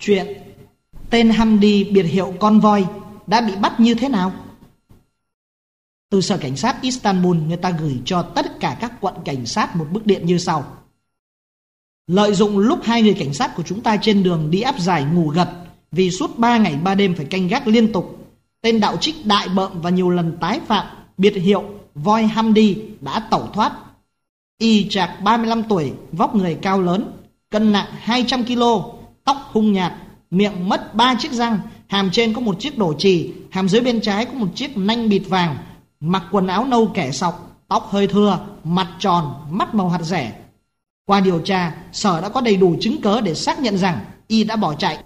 Chuyện tên Hamdi biệt hiệu con voi đã bị bắt như thế nào? Từ Sở Cảnh sát Istanbul, người ta gửi cho tất cả các quận cảnh sát một bức điện như sau. Lợi dụng lúc hai người cảnh sát của chúng ta trên đường đi áp giải ngủ gật vì suốt 3 ngày 3 đêm phải canh gác liên tục, tên đạo trích đại bợm và nhiều lần tái phạm biệt hiệu voi Hamdi đã tẩu thoát. Y trạc 35 tuổi, vóc người cao lớn, cân nặng 200 kg, tóc hung nhạt, miệng mất 3 chiếc răng, hàm trên có một chiếc đổ chì, hàm dưới bên trái có một chiếc nanh bịt vàng, mặc quần áo nâu kẻ sọc, tóc hơi thưa, mặt tròn, mắt màu hạt rẻ. Qua điều tra, sở đã có đầy đủ chứng cớ để xác nhận rằng y đã bỏ chạy.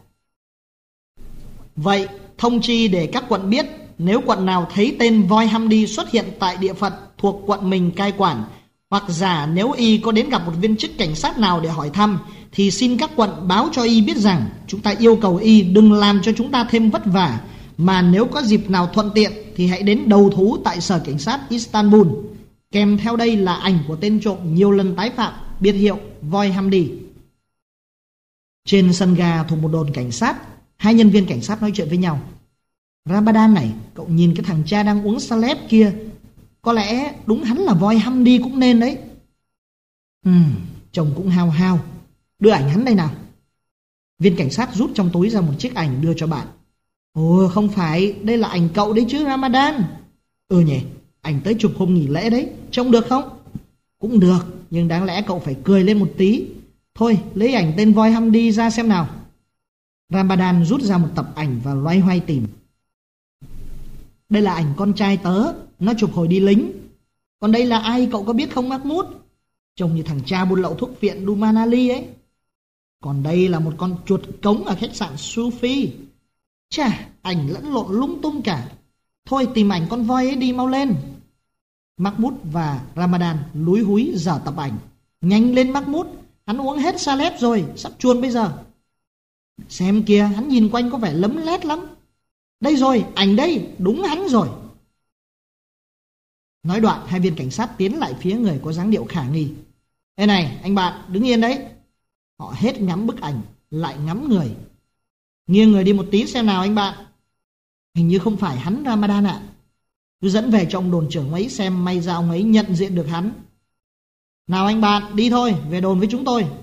Vậy, thông chi để các quận biết, nếu quận nào thấy tên voi Hamdi xuất hiện tại địa phận thuộc quận mình cai quản, hoặc giả nếu y có đến gặp một viên chức cảnh sát nào để hỏi thăm, thì xin các quận báo cho y biết rằng chúng ta yêu cầu y đừng làm cho chúng ta thêm vất vả, mà nếu có dịp nào thuận tiện thì hãy đến đầu thú tại Sở Cảnh sát Istanbul. Kèm theo đây là ảnh của tên trộm nhiều lần tái phạm, biệt hiệu voi Hamdi. Trên sân ga thuộc một đồn cảnh sát, hai nhân viên cảnh sát nói chuyện với nhau. Ramadan này, cậu nhìn cái thằng cha đang uống Salep kia, có lẽ đúng hắn là voi Hamdi cũng nên đấy. Chồng cũng hao hao. Đưa ảnh hắn đây nào. Viên cảnh sát rút trong túi ra một chiếc ảnh đưa cho bạn. Ồ, không phải, đây là ảnh cậu đấy chứ Ramadan. Ừ nhỉ, ảnh tới chụp hôm nghỉ lễ đấy, trông được không? Cũng được, nhưng đáng lẽ cậu phải cười lên một tí. Thôi, lấy ảnh tên voi Hamdi ra xem nào. Ramadan rút ra một tập ảnh và loay hoay tìm. Đây là ảnh con trai tớ, nó chụp hồi đi lính. Còn đây là ai cậu có biết không Mahmoud? Trông như thằng cha buôn lậu thuốc viện Dumanali ấy. Còn đây là một con chuột cống ở khách sạn Sufi. Chà, ảnh lẫn lộn lung tung cả. Thôi tìm ảnh con voi ấy đi mau lên. Mahmoud và Ramadan lúi húi dở tập ảnh. Nhanh lên Mahmoud, hắn uống hết Salep rồi, sắp chuồn bây giờ. Xem kìa, hắn nhìn quanh có vẻ lấm lét lắm. Đây rồi, ảnh đây, đúng hắn rồi. Nói đoạn, hai viên cảnh sát tiến lại phía người có dáng điệu khả nghi. Ê này, anh bạn, đứng yên đấy. Họ hết ngắm bức ảnh, lại ngắm người. Nghiêng người đi một tí xem nào anh bạn. Hình như không phải hắn Ramadan ạ. Cứ dẫn về cho ông đồn trưởng ấy xem, may ra ông ấy nhận diện được hắn. Nào anh bạn, đi thôi, về đồn với chúng tôi.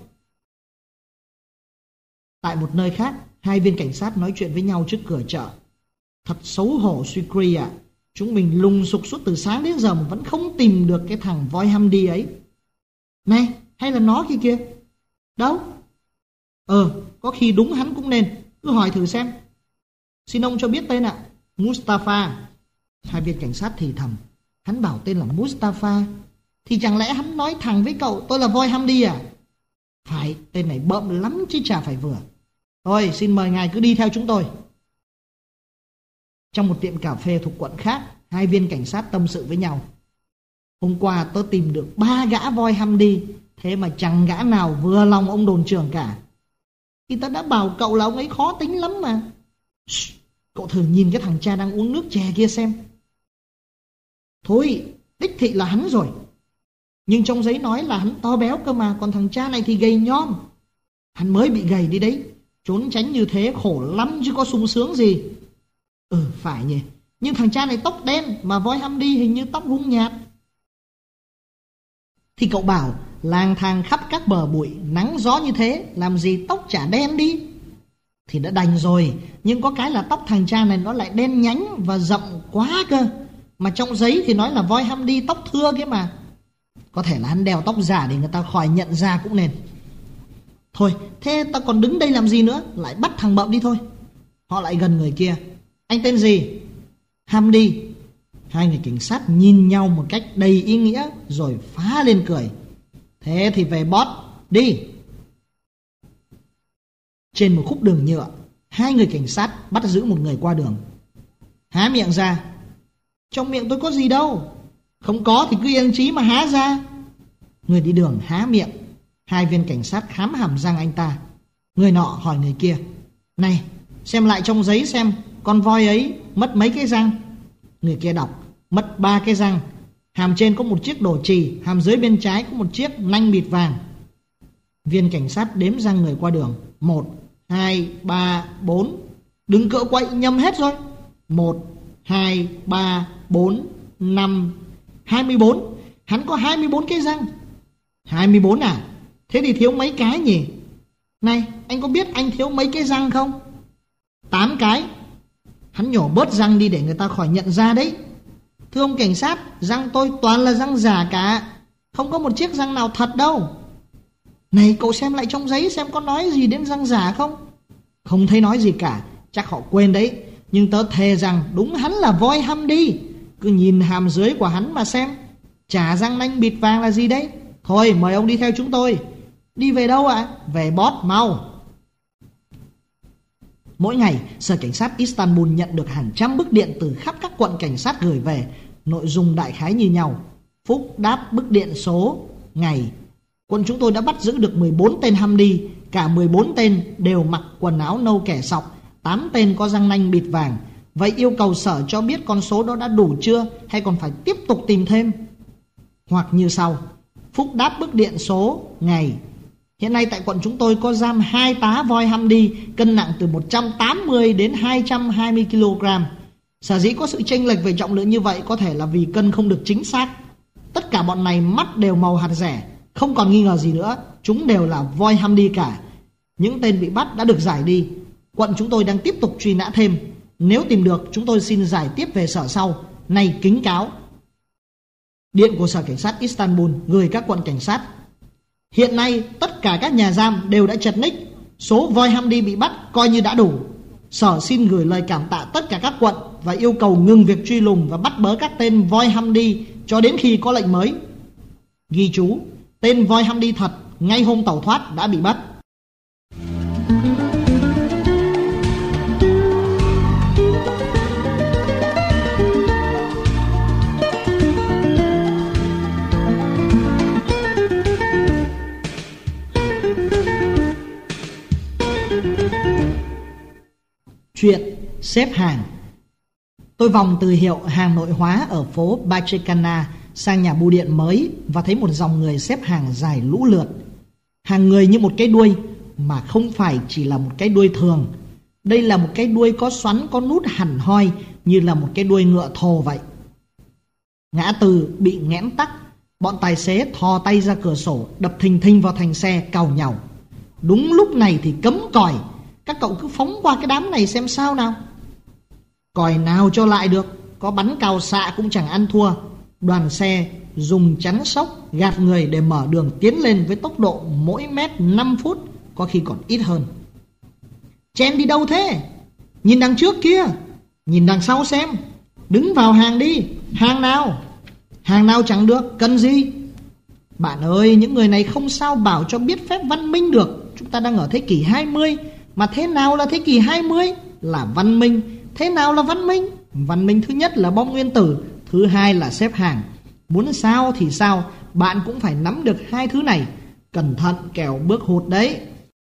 Tại một nơi khác, hai viên cảnh sát nói chuyện với nhau trước cửa chợ. Thật xấu hổ Sukri ạ. Chúng mình lùng sục suốt từ sáng đến giờ mà vẫn không tìm được cái thằng voi Hamdi ấy. Này, hay là nó kia kìa? Đâu? Có khi đúng hắn cũng nên. Cứ hỏi thử xem. Xin ông cho biết tên ạ. Mustafa. Hai viên cảnh sát thì thầm. Hắn bảo tên là Mustafa. Thì chẳng lẽ hắn nói thẳng với cậu tôi là voi Hamdi à? Phải, tên này bợm lắm chứ chả phải vừa. Thôi, xin mời ngài cứ đi theo chúng tôi. Trong một tiệm cà phê thuộc quận khác, hai viên cảnh sát tâm sự với nhau. Hôm qua tớ tìm được 3 gã voi Hamdi, thế mà chẳng gã nào vừa lòng ông đồn trưởng cả. Thì tớ đã bảo cậu là ông ấy khó tính lắm mà. Cậu thử nhìn cái thằng cha đang uống nước chè kia xem. Thôi, đích thị là hắn rồi. Nhưng trong giấy nói là hắn to béo cơ mà, còn thằng cha này thì gầy nhom. Hắn mới bị gầy đi đấy, trốn tránh như thế khổ lắm chứ có sung sướng gì. Phải nhỉ, nhưng thằng cha này tóc đen, mà voi Hamdi hình như tóc hung nhạt. Thì cậu bảo lang thang khắp các bờ bụi, nắng gió như thế, làm gì tóc chả đen đi. Thì đã đành rồi, nhưng có cái là tóc thằng cha này nó lại đen nhánh và rộng quá cơ. Mà trong giấy thì nói là voi Hamdi tóc thưa kia mà. Có thể là hắn đeo tóc giả để người ta khỏi nhận ra cũng nên. Thôi, thế ta còn đứng đây làm gì nữa, lại bắt thằng bợm đi thôi. Họ lại gần người kia. Anh tên gì? Hamdi. Hai người cảnh sát nhìn nhau một cách đầy ý nghĩa rồi phá lên cười. Thế thì về boss, đi. Trên một khúc đường nhựa, hai người cảnh sát bắt giữ một người qua đường. Há miệng ra. Trong miệng tôi có gì đâu. Không có thì cứ yên trí mà há ra. Người đi đường há miệng. Hai viên cảnh sát khám hàm răng anh ta. Người nọ hỏi người kia. Này, xem lại trong giấy xem con voi ấy mất mấy cái răng. Người kia đọc. Mất 3 cái răng. Hàm trên có một chiếc đổ chì, hàm dưới bên trái có một chiếc nanh bịt vàng. Viên cảnh sát đếm răng người qua đường. 1, 2, 3, 4. Đừng cựa quậy, nhầm hết rồi. 1, 2, 3, 4, 5, 24. Hắn có 24 cái răng. 24 à? Thế thì thiếu mấy cái nhỉ? Này, anh có biết anh thiếu mấy cái răng không? 8 cái. Hắn nhổ bớt răng đi để người ta khỏi nhận ra đấy. Thưa ông cảnh sát, răng tôi toàn là răng giả cả, không có một chiếc răng nào thật đâu. Này, cậu xem lại trong giấy xem có nói gì đến răng giả không? Không thấy nói gì cả, chắc họ quên đấy. Nhưng tớ thề rằng đúng hắn là voi Hamdi. Cứ nhìn hàm dưới của hắn mà xem. Chả răng nanh bịt vàng là gì đấy. Thôi mời ông đi theo chúng tôi. Đi về đâu ạ? Về Bót, mau. Mỗi ngày, Sở Cảnh sát Istanbul nhận được hàng trăm bức điện từ khắp các quận cảnh sát gửi về. Nội dung đại khái như nhau. Phúc đáp bức điện số ngày. Quận chúng tôi đã bắt giữ được 14 tên Hamdi. Cả 14 tên đều mặc quần áo nâu kẻ sọc. 8 tên có răng nanh bịt vàng. Vậy yêu cầu sở cho biết con số đó đã đủ chưa, hay còn phải tiếp tục tìm thêm? Hoặc như sau. Phúc đáp bức điện số ngày. Hiện nay tại quận chúng tôi có giam 2 tá voi Hamdi, cân nặng từ 180 đến 220 kg. Sở dĩ có sự chênh lệch về trọng lượng như vậy có thể là vì cân không được chính xác. Tất cả bọn này mắt đều màu hạt rẻ, không còn nghi ngờ gì nữa, chúng đều là voi Hamdi cả. Những tên bị bắt đã được giải đi. Quận chúng tôi đang tiếp tục truy nã thêm. Nếu tìm được, chúng tôi xin giải tiếp về sở sau. Này kính cáo. Điện của Sở Cảnh sát Istanbul gửi các quận cảnh sát. Hiện nay tất cả các nhà giam đều đã chật ních. Số voi Hamdi bị bắt coi như đã đủ. Sở xin gửi lời cảm tạ tất cả các quận và yêu cầu ngừng việc truy lùng và bắt bớ các tên voi Hamdi cho đến khi có lệnh mới. Ghi chú, tên voi Hamdi thật ngay hôm tẩu thoát đã bị bắt. Chuyện xếp hàng. Tôi vòng từ hiệu hàng nội hóa ở phố Bachekana sang nhà bưu điện mới và thấy một dòng người xếp hàng dài lũ lượt. Hàng người như một cái đuôi, mà không phải chỉ là một cái đuôi thường. Đây là một cái đuôi có xoắn, có nút hẳn hoi, như là một cái đuôi ngựa thồ vậy. Ngã tư bị nghẽn tắc. Bọn tài xế thò tay ra cửa sổ, đập thình thình vào thành xe, càu nhàu. Đúng lúc này thì cấm còi. Các cậu cứ phóng qua cái đám này xem sao nào. Còi nào cho lại được, có bắn cào xạ cũng chẳng ăn thua. Đoàn xe dùng chắn sóc gạt người để mở đường tiến lên với tốc độ mỗi mét 5 phút, có khi còn ít hơn. Chen đi đâu thế? Nhìn đằng trước kia, nhìn đằng sau xem. Đứng vào hàng đi. Hàng nào? Hàng nào chẳng được, cần gì? Bạn ơi, những người này không sao bảo cho biết phép văn minh được. Chúng ta đang ở thế kỷ 20. Mà thế nào là thế kỷ 20? Là văn minh. Thế nào là văn minh? Văn minh thứ nhất là bom nguyên tử, thứ hai là xếp hàng. Muốn sao thì sao, bạn cũng phải nắm được hai thứ này. Cẩn thận kẻo bước hụt đấy.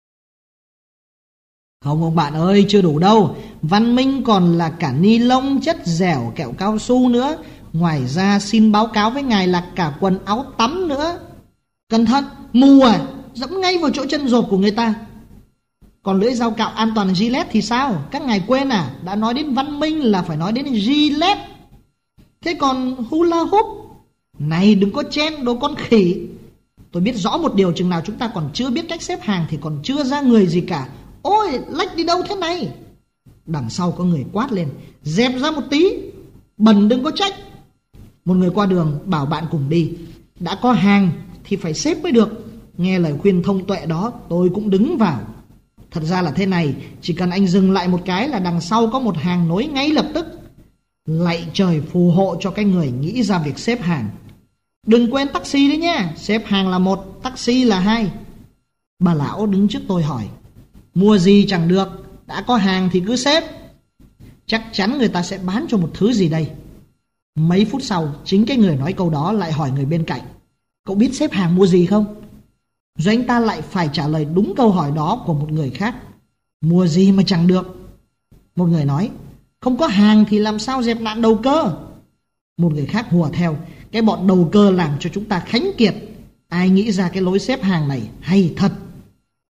Không ông bạn ơi, chưa đủ đâu. Văn minh còn là cả ni lông, chất dẻo, kẹo cao su nữa. Ngoài ra xin báo cáo với ngài là cả quần áo tắm nữa. Cẩn thận, mù à, dẫm ngay vào chỗ chân rộp của người ta. Còn lưỡi dao cạo an toàn Gillette thì sao? Các ngài quên à? Đã nói đến văn minh là phải nói đến Gillette. Thế còn hula hoop? Này đừng có chen đồ con khỉ. Tôi biết rõ một điều, chừng nào chúng ta còn chưa biết cách xếp hàng thì còn chưa ra người gì cả. Ôi, lách đi đâu thế này? Đằng sau có người quát lên. Dẹp ra một tí, bẩn đừng có trách. Một người qua đường bảo bạn cùng đi. Đã có hàng thì phải xếp mới được. Nghe lời khuyên thông tuệ đó, tôi cũng đứng vào. Thật ra là thế này, chỉ cần anh dừng lại một cái là đằng sau có một hàng nối ngay lập tức. Lạy trời phù hộ cho cái người nghĩ ra việc xếp hàng. Đừng quên taxi đấy nhá, xếp hàng là 1, taxi là 2. Bà lão đứng trước tôi hỏi, mua gì chẳng được, đã có hàng thì cứ xếp. Chắc chắn người ta sẽ bán cho một thứ gì đây. Mấy phút sau, chính cái người nói câu đó lại hỏi người bên cạnh, cậu biết xếp hàng mua gì không? Rồi anh ta lại phải trả lời đúng câu hỏi đó của một người khác. Mua gì mà chẳng được? Một người nói, không có hàng thì làm sao dẹp nạn đầu cơ? Một người khác hùa theo, cái bọn đầu cơ làm cho chúng ta khánh kiệt. Ai nghĩ ra cái lối xếp hàng này hay thật.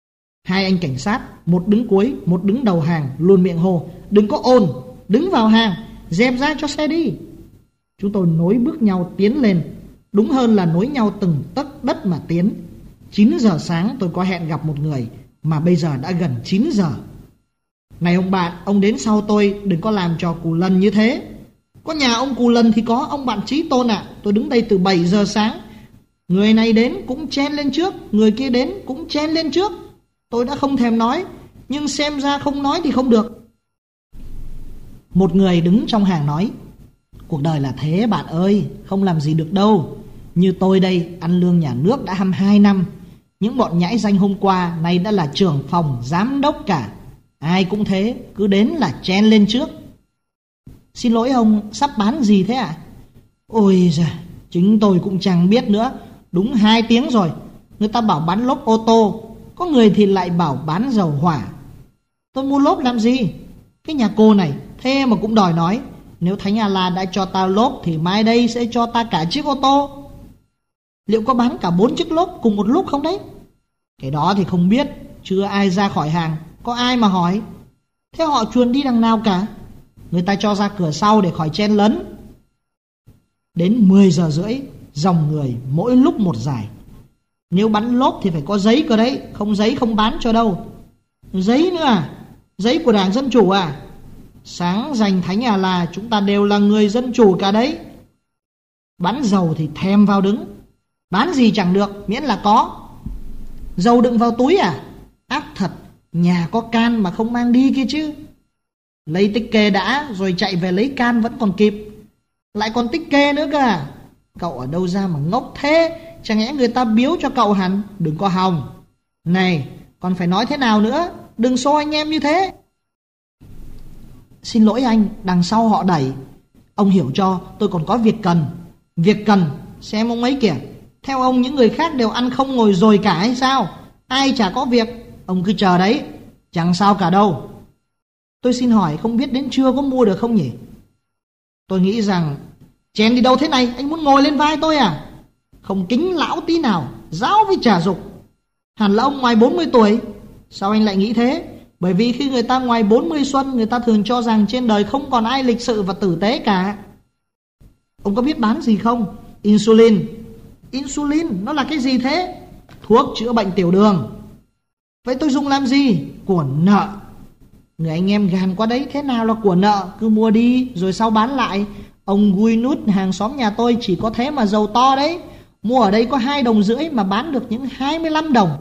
Hai anh cảnh sát, một đứng cuối, một đứng đầu hàng, luôn miệng hô: đừng có ồn, đứng vào hàng, dẹp ra cho xe đi. Chúng tôi nối bước nhau tiến lên, đúng hơn là nối nhau từng tấc đất mà tiến. 9 giờ sáng tôi có hẹn gặp một người, mà bây giờ đã gần 9 giờ. Này ông bạn, ông đến sau tôi, đừng có làm trò cù lần như thế. Có nhà ông cù lần thì có, ông bạn Chí Tôn ạ. Tôi đứng đây từ 7 giờ sáng. Người này đến cũng chen lên trước, người kia đến cũng chen lên trước. Tôi đã không thèm nói, nhưng xem ra không nói thì không được. Một người đứng trong hàng nói: cuộc đời là thế bạn ơi, không làm gì được đâu. Như tôi đây, ăn lương nhà nước đã 22 năm. Những bọn nhãi danh hôm qua nay đã là trưởng phòng, giám đốc cả. Ai cũng thế, cứ đến là chen lên trước. Xin lỗi ông, sắp bán gì thế ạ? Ôi giời, chính tôi cũng chẳng biết nữa. Đúng 2 tiếng rồi, người ta bảo bán lốp ô tô, có người thì lại bảo bán dầu hỏa. Tôi mua lốp làm gì? Cái nhà cô này, thế mà cũng đòi nói: nếu Thánh A-la đã cho ta lốp thì mai đây sẽ cho ta cả chiếc ô tô. Liệu có bán cả 4 chiếc lốp cùng một lúc không đấy? Cái đó thì không biết, chưa ai ra khỏi hàng, có ai mà hỏi. Thế họ chuồn đi đằng nào cả? Người ta cho ra cửa sau để khỏi chen lấn. Đến 10 giờ rưỡi, dòng người mỗi lúc một dài. Nếu bán lốp thì phải có giấy cơ đấy, không giấy không bán cho đâu. Giấy nữa à? Giấy của Đảng Dân Chủ à? Sáng giành Thánh A-la chúng ta đều là người dân chủ cả đấy. Bán dầu thì thèm vào đứng. Bán gì chẳng được, miễn là có. Dầu đựng vào túi à? Ác thật, nhà có can mà không mang đi kia chứ. Lấy tích kê đã, rồi chạy về lấy can vẫn còn kịp. Lại còn tích kê nữa cơ à? Cậu ở đâu ra mà ngốc thế? Chẳng lẽ người ta biếu cho cậu hẳn? Đừng có hòng. Này, còn phải nói thế nào nữa? Đừng xô anh em như thế. Xin lỗi anh, đằng sau họ đẩy. Ông hiểu cho, tôi còn có việc cần. Việc cần? Xem ông ấy kìa. Theo ông những người khác đều ăn không ngồi rồi cả hay sao? Ai chả có việc. Ông cứ chờ đấy, chẳng sao cả đâu. Tôi xin hỏi, không biết đến trưa có mua được không nhỉ? Tôi nghĩ rằng chèn đi đâu thế này, anh muốn ngồi lên vai tôi à? Không kính lão tí nào, giáo với trả dục. Hẳn là ông ngoài 40 tuổi. Sao anh lại nghĩ thế? Bởi vì khi người ta ngoài 40 xuân, người ta thường cho rằng trên đời không còn ai lịch sự và tử tế cả. Ông có biết bán gì không? Insulin. Insulin, nó là cái gì thế? Thuốc chữa bệnh tiểu đường. Vậy tôi dùng làm gì? Của nợ. Người anh em gàn quá đấy, thế nào là của nợ? Cứ mua đi rồi sau bán lại. Ông Gui Nút hàng xóm nhà tôi chỉ có thế mà giàu to đấy. Mua ở đây có 2,5 đồng mà bán được những 25 đồng.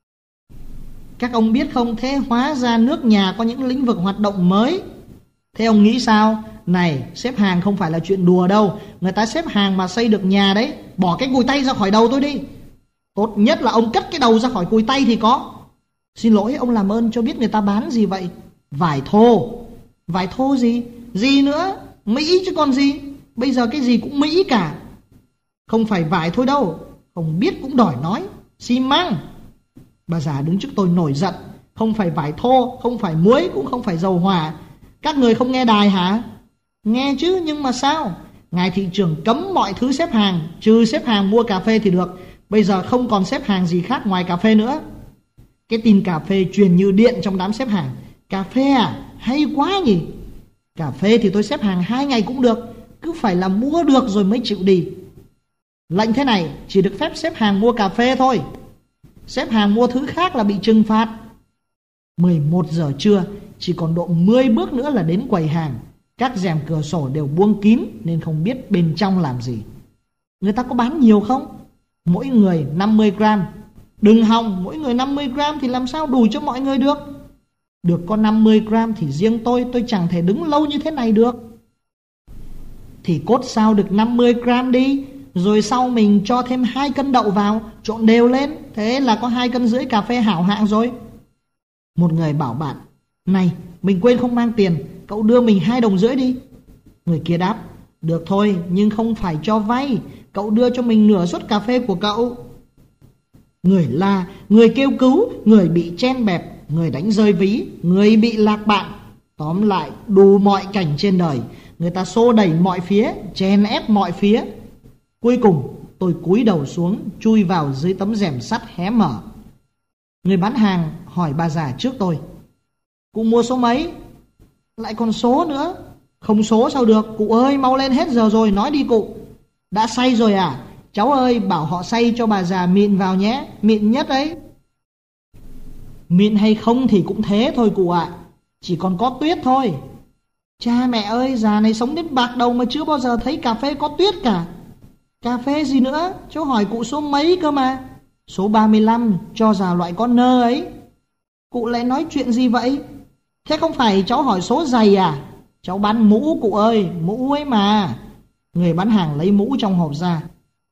Các ông biết không, thế hóa ra nước nhà có những lĩnh vực hoạt động mới. Thế ông nghĩ sao? Này, xếp hàng không phải là chuyện đùa đâu. Người ta xếp hàng mà xây được nhà đấy. Bỏ cái cùi tay ra khỏi đầu tôi đi. Tốt nhất là ông cất cái đầu ra khỏi cùi tay thì có. Xin lỗi, ông làm ơn cho biết người ta bán gì vậy? Vải thô. Vải thô gì? Gì nữa? Mỹ chứ còn gì? Bây giờ cái gì cũng Mỹ cả. Không phải vải thôi đâu. Không biết cũng đòi nói. Xi măng. Bà già đứng trước tôi nổi giận. Không phải vải thô, không phải muối, cũng không phải dầu hỏa. Các người không nghe đài hả? Nghe chứ, nhưng mà sao? Ngài thị trưởng cấm mọi thứ xếp hàng, trừ xếp hàng mua cà phê thì được. Bây giờ không còn xếp hàng gì khác ngoài cà phê nữa. Cái tin cà phê truyền như điện trong đám xếp hàng. Cà phê à? Hay quá nhỉ? Cà phê thì tôi xếp hàng 2 ngày cũng được. Cứ phải là mua được rồi mới chịu đi. Lệnh thế này chỉ được phép xếp hàng mua cà phê thôi. Xếp hàng mua thứ khác là bị trừng phạt. 11 giờ trưa, chỉ còn độ 10 bước nữa là đến quầy hàng. Các rèm cửa sổ đều buông kín nên không biết bên trong làm gì. Người ta có bán nhiều không? Mỗi người 50 gram. Đừng hòng, mỗi người 50 gram thì làm sao đủ cho mọi người được? Được có 50 gram thì riêng tôi chẳng thể đứng lâu như thế này được. Thì cốt sao được 50 gram đi. Rồi sau mình cho thêm 2 cân đậu vào, trộn đều lên. Thế là có 2,5 cân cà phê hảo hạng rồi. Một người bảo bạn: này, mình quên không mang tiền, cậu đưa mình 2,5 đồng đi. Người kia đáp: được thôi, nhưng không phải cho vay. Cậu đưa cho mình nửa suất cà phê của cậu. Người la, người kêu cứu, người bị chen bẹp, người đánh rơi ví, người bị lạc bạn. Tóm lại đủ mọi cảnh trên đời. Người ta xô đẩy mọi phía, chèn ép mọi phía. Cuối cùng tôi cúi đầu xuống, chui vào dưới tấm rèm sắt hé mở. Người bán hàng hỏi bà già trước tôi: Cụ mua số mấy? Lại còn số nữa? Không số sao được, cụ ơi, mau lên, hết giờ rồi, nói đi cụ. Đã xay rồi à? Cháu ơi, bảo họ xay cho bà già mịn vào nhé, mịn nhất ấy. Mịn hay không thì cũng thế thôi cụ ạ, chỉ còn có tuyết thôi. Cha mẹ ơi, già này sống đến bạc đầu mà chưa bao giờ thấy cà phê có tuyết cả. Cà phê gì nữa, cháu hỏi cụ số mấy cơ mà. Số 35, cho già loại con nơ ấy. Cụ lại nói chuyện gì vậy? Thế không phải cháu hỏi số giày à? Cháu bán mũ cụ ơi, mũ ấy mà. Người bán hàng lấy mũ trong hộp ra.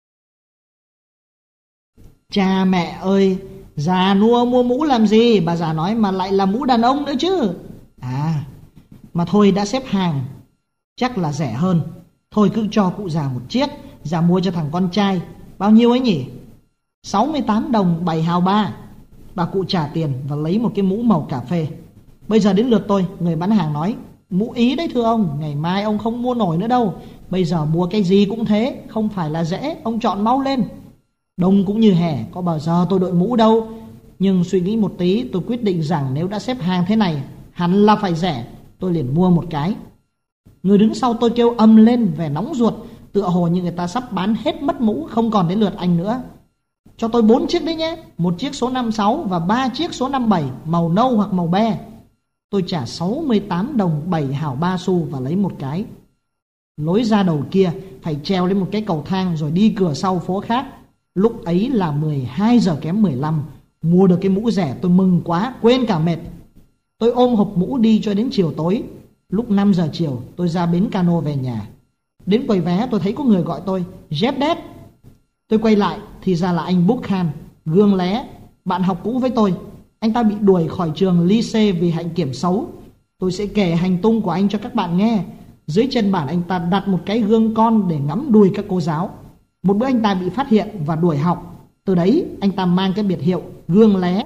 Cha mẹ ơi, già nua mua mũ làm gì? Bà già nói mà lại là mũ đàn ông nữa chứ. À, mà thôi đã xếp hàng, chắc là rẻ hơn. Thôi cứ cho cụ già một chiếc, già mua cho thằng con trai. Bao nhiêu ấy nhỉ? 68 đồng 7 hào 3. Bà cụ trả tiền và lấy một cái mũ màu cà phê. Bây giờ đến lượt tôi. Người bán hàng nói: Mũ Ý đấy thưa ông, ngày mai ông không mua nổi nữa đâu. Bây giờ mua cái gì cũng thế, không phải là dễ, ông chọn mau lên. Đông cũng như hè, có bao giờ tôi đội mũ đâu. Nhưng suy nghĩ một tí, tôi quyết định rằng nếu đã xếp hàng thế này, hẳn là phải rẻ. Tôi liền mua một cái. Người đứng sau tôi kêu ầm lên vẻ nóng ruột, tựa hồ như người ta sắp bán hết mất mũ, không còn đến lượt anh nữa. Cho tôi 4 chiếc đấy nhé, một chiếc số 56 và 3 chiếc số 57, màu nâu hoặc màu be. Tôi trả 68 đồng 7 hào 3 xu và lấy một cái. Lối ra đầu kia phải treo lên một cái cầu thang rồi đi cửa sau phố khác. Lúc ấy là 12 giờ kém 15. Mua được cái mũ rẻ tôi mừng quá, quên cả mệt. Tôi ôm hộp mũ đi cho đến chiều tối. Lúc 5 giờ chiều tôi ra bến cano về nhà. Đến quầy vé tôi thấy có người gọi tôi: Jeff Dead. Tôi quay lại thì ra là anh Book Khan, gương lé, bạn học cũ với tôi. Anh ta bị đuổi khỏi trường lycée vì hạnh kiểm xấu. Tôi sẽ kể hành tung của anh cho các bạn nghe. Dưới chân bàn anh ta đặt một cái gương con để ngắm đùi các cô giáo. Một bữa anh ta bị phát hiện và đuổi học. Từ đấy anh ta mang cái biệt hiệu gương lé.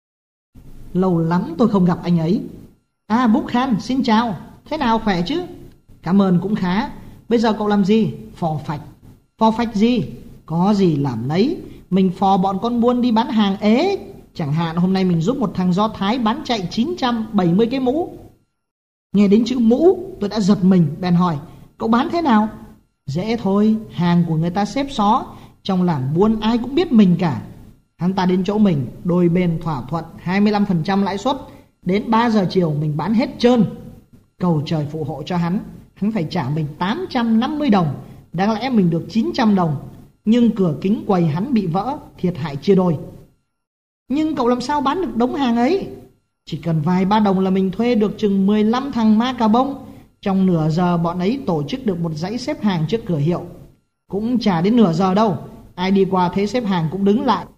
Lâu lắm tôi không gặp anh ấy. À, Book Khan, xin chào. Thế nào, khỏe chứ? Cảm ơn, cũng khá. Bây giờ cậu làm gì? Phò phạch. Phò phạch gì? Có gì làm nấy. Mình phò bọn con buôn đi bán hàng ế. Chẳng hạn hôm nay mình giúp một thằng Do Thái bán chạy 970 cái mũ. Nghe đến chữ mũ tôi đã giật mình, bèn hỏi: Cậu bán thế nào? Dễ thôi, hàng của người ta xếp xó, trong làng buôn ai cũng biết mình cả. Hắn ta đến chỗ mình, đôi bên thỏa thuận 25% lãi suất. Đến 3 giờ chiều mình bán hết trơn. Cầu trời phù hộ cho hắn. Hắn phải trả mình 850 đồng. Đáng lẽ mình được 900 đồng. Nhưng cửa kính quầy hắn bị vỡ, thiệt hại chia đôi. Nhưng cậu làm sao bán được đống hàng ấy? Chỉ cần vài ba đồng là mình thuê được chừng 15 thằng ma cà bông. Trong nửa giờ bọn ấy tổ chức được một dãy xếp hàng trước cửa hiệu. Cũng chả đến nửa giờ đâu. Ai đi qua thấy xếp hàng cũng đứng lại.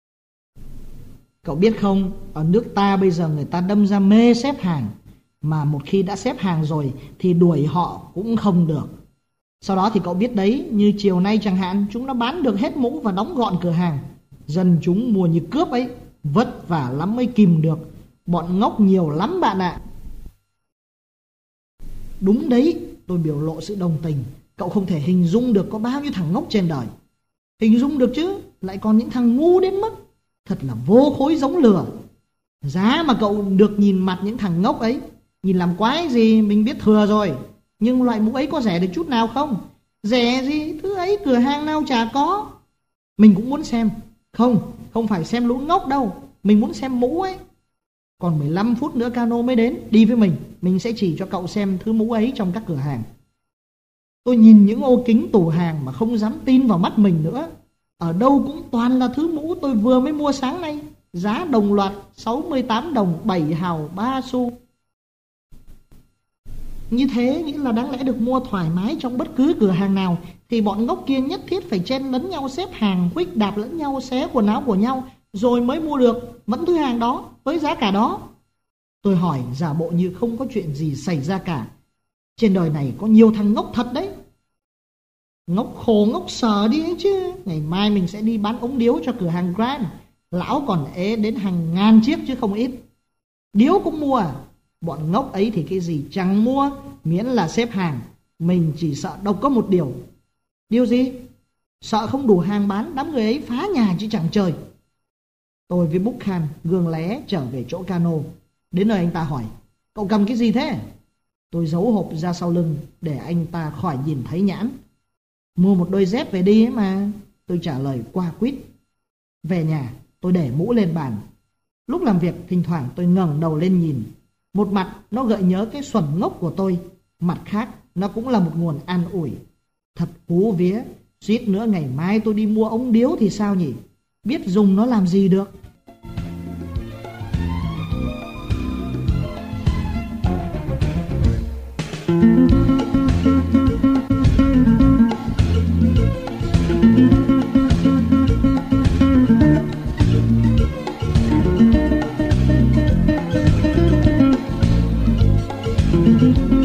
Cậu biết không, ở nước ta bây giờ người ta đâm ra mê xếp hàng. Mà một khi đã xếp hàng rồi thì đuổi họ cũng không được. Sau đó thì cậu biết đấy, như chiều nay chẳng hạn, chúng nó bán được hết mũ và đóng gọn cửa hàng. Dân chúng mua như cướp ấy, vất vả lắm mới kìm được. Bọn ngốc nhiều lắm bạn ạ. Đúng đấy, tôi biểu lộ sự đồng tình. Cậu không thể hình dung được có bao nhiêu thằng ngốc trên đời. Hình dung được chứ, lại còn những thằng ngu đến mức thật là vô khối giống lừa. Giá mà cậu được nhìn mặt những thằng ngốc ấy, nhìn làm quái gì mình biết thừa rồi. Nhưng loại mũ ấy có rẻ được chút nào không? Rẻ gì, thứ ấy cửa hàng nào chả có. Mình cũng muốn xem. Không phải xem lũ ngốc đâu. Mình muốn xem mũ ấy. Còn 15 phút nữa cano mới đến. Đi với mình sẽ chỉ cho cậu xem thứ mũ ấy trong các cửa hàng. Tôi nhìn những ô kính tủ hàng mà không dám tin vào mắt mình nữa. Ở đâu cũng toàn là thứ mũ tôi vừa mới mua sáng nay. Giá đồng loạt 68 đồng 7 hào 3 xu. Như thế nghĩa là đáng lẽ được mua thoải mái trong bất cứ cửa hàng nào, thì bọn ngốc kia nhất thiết phải chen lấn nhau xếp hàng, khuếch đạp lẫn nhau, xé quần áo của nhau, rồi mới mua được vẫn thứ hàng đó với giá cả đó. Tôi hỏi giả bộ như không có chuyện gì xảy ra cả. Trên đời này có nhiều thằng ngốc thật đấy. Ngốc khổ ngốc sở đi ấy chứ. Ngày mai mình sẽ đi bán ống điếu cho cửa hàng Grand. Lão còn ế đến hàng ngàn chiếc chứ không ít. Điếu cũng mua à? Bọn ngốc ấy thì cái gì chẳng mua, miễn là xếp hàng. Mình chỉ sợ độc có một điều. Điều gì? Sợ không đủ hàng bán, đám người ấy phá nhà chứ chẳng trời. Tôi với Buchan gương lé trở về chỗ cano. Đến nơi anh ta hỏi, cậu cầm cái gì thế? Tôi giấu hộp ra sau lưng để anh ta khỏi nhìn thấy nhãn. Mua một đôi dép về đi ấy mà, tôi trả lời qua quýt. Về nhà, tôi để mũ lên bàn. Lúc làm việc, thỉnh thoảng tôi ngẩng đầu lên nhìn. Một mặt nó gợi nhớ cái xuẩn ngốc của tôi, mặt khác nó cũng là một nguồn an ủi. Thật hú vía, suýt nữa ngày mai tôi đi mua ống điếu thì sao nhỉ? Biết dùng nó làm gì được. Thank you.